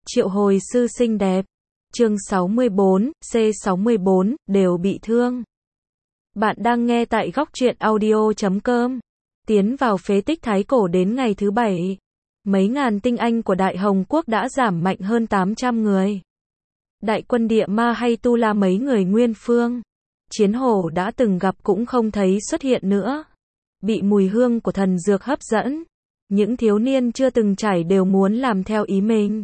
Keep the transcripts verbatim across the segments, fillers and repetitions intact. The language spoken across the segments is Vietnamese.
Triệu hồi sư xinh đẹp. Chương sáu mươi bốn, C sáu mươi bốn, đều bị thương. Bạn đang nghe tại góc truyện audio chấm com. Tiến vào phế tích Thái Cổ đến ngày thứ bảy. Mấy ngàn tinh anh của Đại Hồng Quốc đã giảm mạnh hơn tám trăm người. Đại quân địa ma hay tu la mấy người nguyên phương. Chiến hổ đã từng gặp cũng không thấy xuất hiện nữa. Bị mùi hương của thần dược hấp dẫn. Những thiếu niên chưa từng trải đều muốn làm theo ý mình.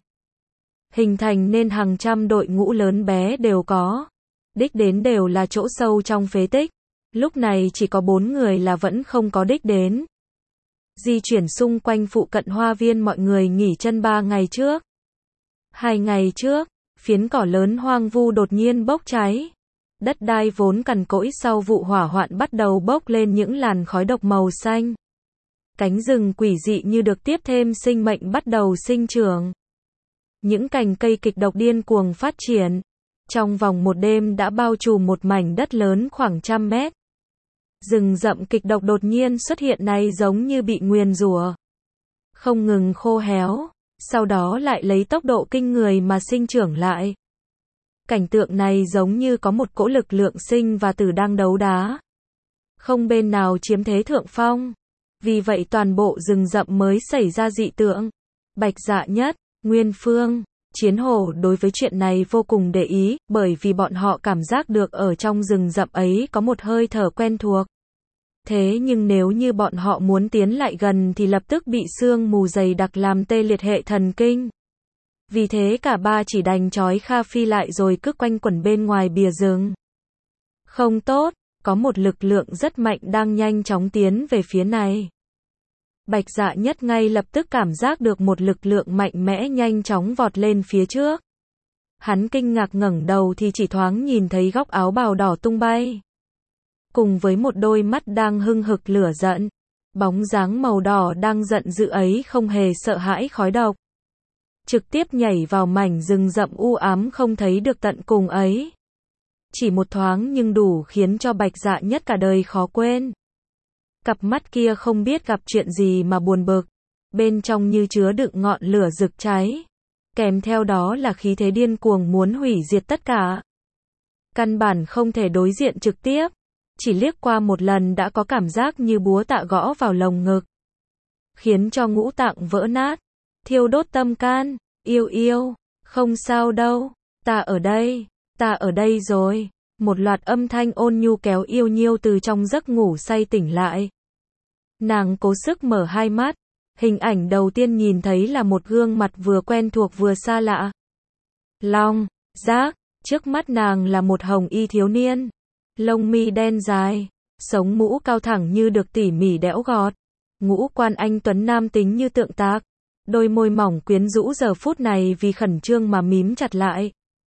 Hình thành nên hàng trăm đội ngũ lớn bé đều có. Đích đến đều là chỗ sâu trong phế tích. Lúc này chỉ có bốn người là vẫn không có đích đến. Di chuyển xung quanh phụ cận hoa viên mọi người nghỉ chân ba ngày trước. Hai ngày trước, phiến cỏ lớn hoang vu đột nhiên bốc cháy. Đất đai vốn cằn cỗi sau vụ hỏa hoạn bắt đầu bốc lên những làn khói độc màu xanh. Cánh rừng quỷ dị như được tiếp thêm sinh mệnh bắt đầu sinh trưởng. Những cành cây kịch độc điên cuồng phát triển. Trong vòng một đêm đã bao trùm một mảnh đất lớn khoảng trăm mét. Rừng rậm kịch độc đột nhiên xuất hiện này giống như bị nguyền rủa. Không ngừng khô héo, sau đó lại lấy tốc độ kinh người mà sinh trưởng lại. Cảnh tượng này giống như có một cỗ lực lượng sinh và tử đang đấu đá. Không bên nào chiếm thế thượng phong. Vì vậy toàn bộ rừng rậm mới xảy ra dị tượng. Bạch Dạ Nhất, Nguyên Phương, Chiến Hổ đối với chuyện này vô cùng để ý, bởi vì bọn họ cảm giác được ở trong rừng rậm ấy có một hơi thở quen thuộc. Thế nhưng nếu như bọn họ muốn tiến lại gần thì lập tức bị sương mù dày đặc làm tê liệt hệ thần kinh. Vì thế cả ba chỉ đành trói Kha Phi lại rồi cứ quanh quẩn bên ngoài bìa rừng. Không tốt, có một lực lượng rất mạnh đang nhanh chóng tiến về phía này. Bạch Dạ Nhất ngay lập tức cảm giác được một lực lượng mạnh mẽ nhanh chóng vọt lên phía trước. Hắn kinh ngạc ngẩng đầu thì chỉ thoáng nhìn thấy góc áo bào đỏ tung bay. Cùng với một đôi mắt đang hưng hực lửa giận. Bóng dáng màu đỏ đang giận dữ ấy không hề sợ hãi khói độc. Trực tiếp nhảy vào mảnh rừng rậm u ám không thấy được tận cùng ấy. Chỉ một thoáng nhưng đủ khiến cho Bạch Dạ Nhất cả đời khó quên. Cặp mắt kia không biết gặp chuyện gì mà buồn bực. Bên trong như chứa đựng ngọn lửa rực cháy. Kèm theo đó là khí thế điên cuồng muốn hủy diệt tất cả. Căn bản không thể đối diện trực tiếp. Chỉ liếc qua một lần đã có cảm giác như búa tạ gõ vào lồng ngực. Khiến cho ngũ tạng vỡ nát. Thiêu đốt tâm can. Yêu yêu. Không sao đâu. Ta ở đây. Ta ở đây rồi. Một loạt âm thanh ôn nhu kéo Yêu Nhiêu từ trong giấc ngủ say tỉnh lại. Nàng cố sức mở hai mắt. Hình ảnh đầu tiên nhìn thấy là một gương mặt vừa quen thuộc vừa xa lạ. Long, Giác, trước mắt nàng là một hồng y thiếu niên. Lông mi đen dài, sống mũ cao thẳng như được tỉ mỉ đẽo gọt. Ngũ quan anh tuấn nam tính như tượng tác. Đôi môi mỏng quyến rũ giờ phút này vì khẩn trương mà mím chặt lại.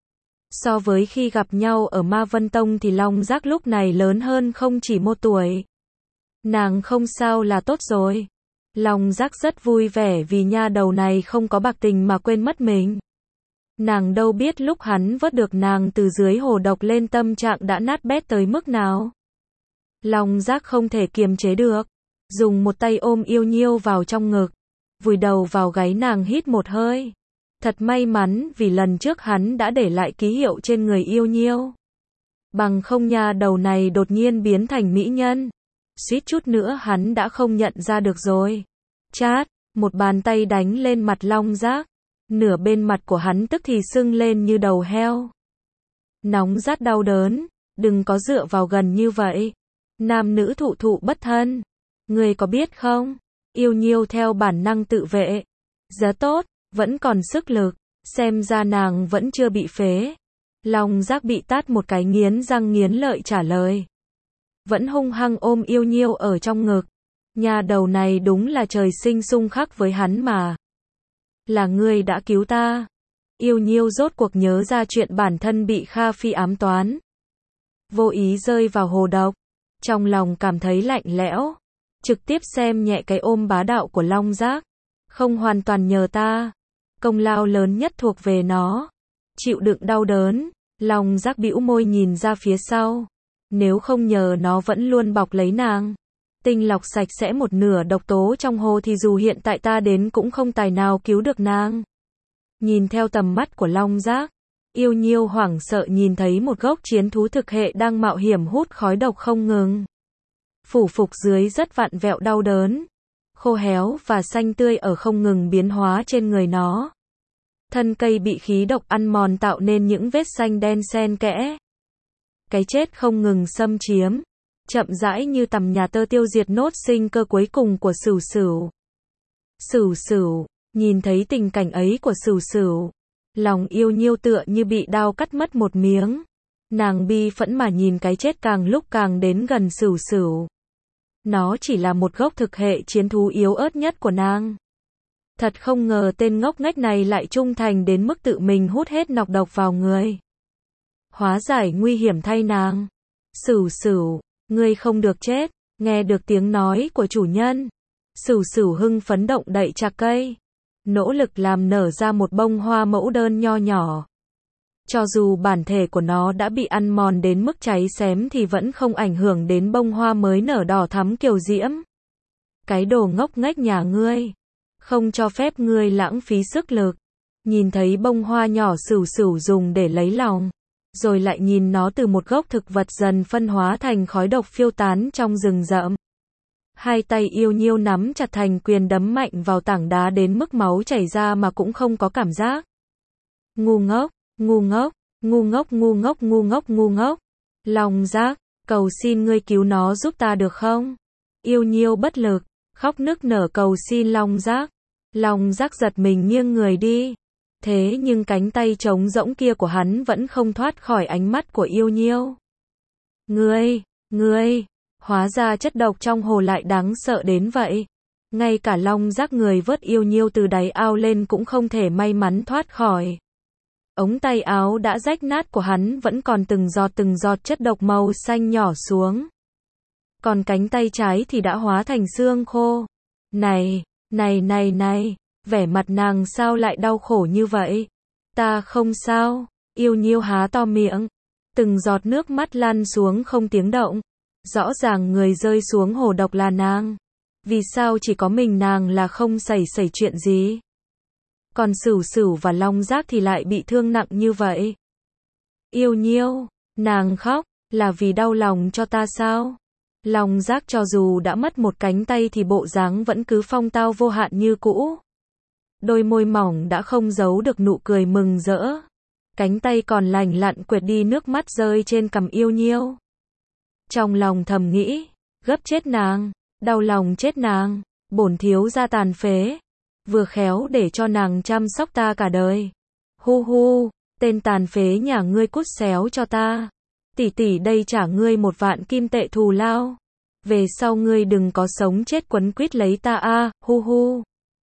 So với khi gặp nhau ở Ma Vân Tông thì Long Giác lúc này lớn hơn không chỉ một tuổi. Nàng không sao là tốt rồi. Long Giác rất vui vẻ vì nha đầu này không có bạc tình mà quên mất mình. Nàng đâu biết lúc hắn vớt được nàng từ dưới hồ độc lên tâm trạng đã nát bét tới mức nào. Long Giác không thể kiềm chế được. Dùng một tay ôm Yêu Nhiêu vào trong ngực. Vùi đầu vào gáy nàng hít một hơi. Thật may mắn vì lần trước hắn đã để lại ký hiệu trên người Yêu Nhiêu. Bằng không nha đầu này đột nhiên biến thành mỹ nhân. Suýt chút nữa hắn đã không nhận ra được rồi. Chát, một bàn tay đánh lên mặt Long Giác. Nửa bên mặt của hắn tức thì sưng lên như đầu heo. Nóng rát đau đớn, đừng có dựa vào gần như vậy. Nam nữ thụ thụ bất thân. Người có biết không? Yêu Nhiêu theo bản năng tự vệ. Rất tốt, vẫn còn sức lực. Xem ra nàng vẫn chưa bị phế. Long Giác bị tát một cái nghiến răng nghiến lợi trả lời. Vẫn hung hăng ôm Yêu Nhiêu ở trong ngực. Nhà đầu này đúng là trời sinh xung khắc với hắn mà. Là ngươi đã cứu ta. Yêu Nhiêu rốt cuộc nhớ ra chuyện bản thân bị Kha Phi ám toán. Vô ý rơi vào hồ độc. Trong lòng cảm thấy lạnh lẽo. Trực tiếp xem nhẹ cái ôm bá đạo của Long Giác. Không hoàn toàn nhờ ta. Công lao lớn nhất thuộc về nó. Chịu đựng đau đớn. Long Giác bĩu môi nhìn ra phía sau. Nếu không nhờ nó vẫn luôn bọc lấy nàng. Tinh lọc sạch sẽ một nửa độc tố trong hồ thì dù hiện tại ta đến cũng không tài nào cứu được nàng. Nhìn theo tầm mắt của Long Giác, Yêu Nhiêu hoảng sợ nhìn thấy một gốc chiến thú thực hệ đang mạo hiểm hút khói độc không ngừng. Phủ phục dưới rất vặn vẹo đau đớn, khô héo và xanh tươi ở không ngừng biến hóa trên người nó. Thân cây bị khí độc ăn mòn tạo nên những vết xanh đen xen kẽ. Cái chết không ngừng xâm chiếm, chậm rãi như tầm nhà tơ tiêu diệt nốt sinh cơ cuối cùng của Sửu Sửu. Sửu Sửu, nhìn thấy tình cảnh ấy của Sửu Sửu, lòng Yêu Nhiêu tựa như bị đao cắt mất một miếng. Nàng bi phẫn mà nhìn cái chết càng lúc càng đến gần Sửu Sửu. Nó chỉ là một gốc thực hệ chiến thú yếu ớt nhất của nàng. Thật không ngờ tên ngốc nghếch này lại trung thành đến mức tự mình hút hết nọc độc vào người. Hóa giải nguy hiểm thay nàng. Sửu Sửu, ngươi không được chết. Nghe được tiếng nói của chủ nhân, Sửu Sửu hưng phấn động đậy chạc cây, nỗ lực làm nở ra một bông hoa mẫu đơn nho nhỏ. Cho dù bản thể của nó đã bị ăn mòn đến mức cháy xém thì vẫn không ảnh hưởng đến bông hoa mới nở đỏ thắm kiều diễm. Cái đồ ngốc nghếch nhà ngươi, không cho phép ngươi lãng phí sức lực. Nhìn thấy bông hoa nhỏ Sửu Sửu dùng để lấy lòng, rồi lại nhìn nó từ một gốc thực vật dần phân hóa thành khói độc phiêu tán trong rừng rậm. Hai tay Yêu Nhiêu nắm chặt thành quyền đấm mạnh vào tảng đá đến mức máu chảy ra mà cũng không có cảm giác. Ngu ngốc, ngu ngốc, ngu ngốc ngu ngốc ngu ngốc ngu ngốc. Long Giác, cầu xin ngươi cứu nó giúp ta được không? Yêu Nhiêu bất lực, khóc nức nở cầu xin Long Giác. Long Giác giật mình nghiêng người đi. Thế nhưng cánh tay trống rỗng kia của hắn vẫn không thoát khỏi ánh mắt của Yêu Nhiêu. Ngươi, ngươi, hóa ra chất độc trong hồ lại đáng sợ đến vậy. Ngay cả Long Giác người vớt Yêu Nhiêu từ đáy ao lên cũng không thể may mắn thoát khỏi. Ống tay áo đã rách nát của hắn vẫn còn từng giọt từng giọt chất độc màu xanh nhỏ xuống. Còn cánh tay trái thì đã hóa thành xương khô. Này, này này này, vẻ mặt nàng sao lại đau khổ như vậy? Ta không sao. Yêu Nhiêu há to miệng, từng giọt nước mắt lăn xuống không tiếng động. Rõ ràng người rơi xuống hồ độc là nàng. Vì sao chỉ có mình nàng là không xảy xảy chuyện gì? Còn Sửu Sửu và Long Giác thì lại bị thương nặng như vậy. Yêu Nhiêu, nàng khóc, là vì đau lòng cho ta sao? Long Giác cho dù đã mất một cánh tay thì bộ dáng vẫn cứ phong tao vô hạn như cũ. Đôi môi mỏng đã không giấu được nụ cười mừng rỡ. Cánh tay còn lành lặn quệt đi nước mắt rơi trên cằm Yêu Nhiêu. Trong lòng thầm nghĩ, gấp chết nàng, đau lòng chết nàng, bổn thiếu gia tàn phế. Vừa khéo để cho nàng chăm sóc ta cả đời. Hu hu, tên tàn phế nhà ngươi cút xéo cho ta. Tỷ tỷ đây trả ngươi một vạn kim tệ thù lao. Về sau ngươi đừng có sống chết quấn quýt lấy ta a, hu hu.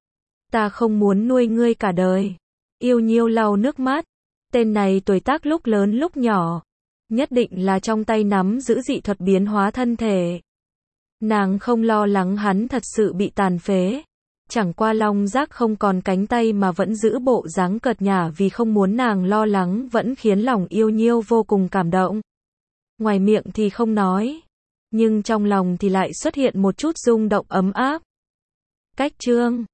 Ta không muốn nuôi ngươi cả đời. Yêu Nhiêu lau nước mắt. Tên này tuổi tác lúc lớn lúc nhỏ. Nhất định là trong tay nắm giữ dị thuật biến hóa thân thể. Nàng không lo lắng hắn thật sự bị tàn phế. Chẳng qua Long Giác không còn cánh tay mà vẫn giữ bộ dáng cợt nhả vì không muốn nàng lo lắng vẫn khiến lòng Yêu Nhiêu vô cùng cảm động. Ngoài miệng thì không nói, nhưng trong lòng thì lại xuất hiện một chút rung động ấm áp. Cách chương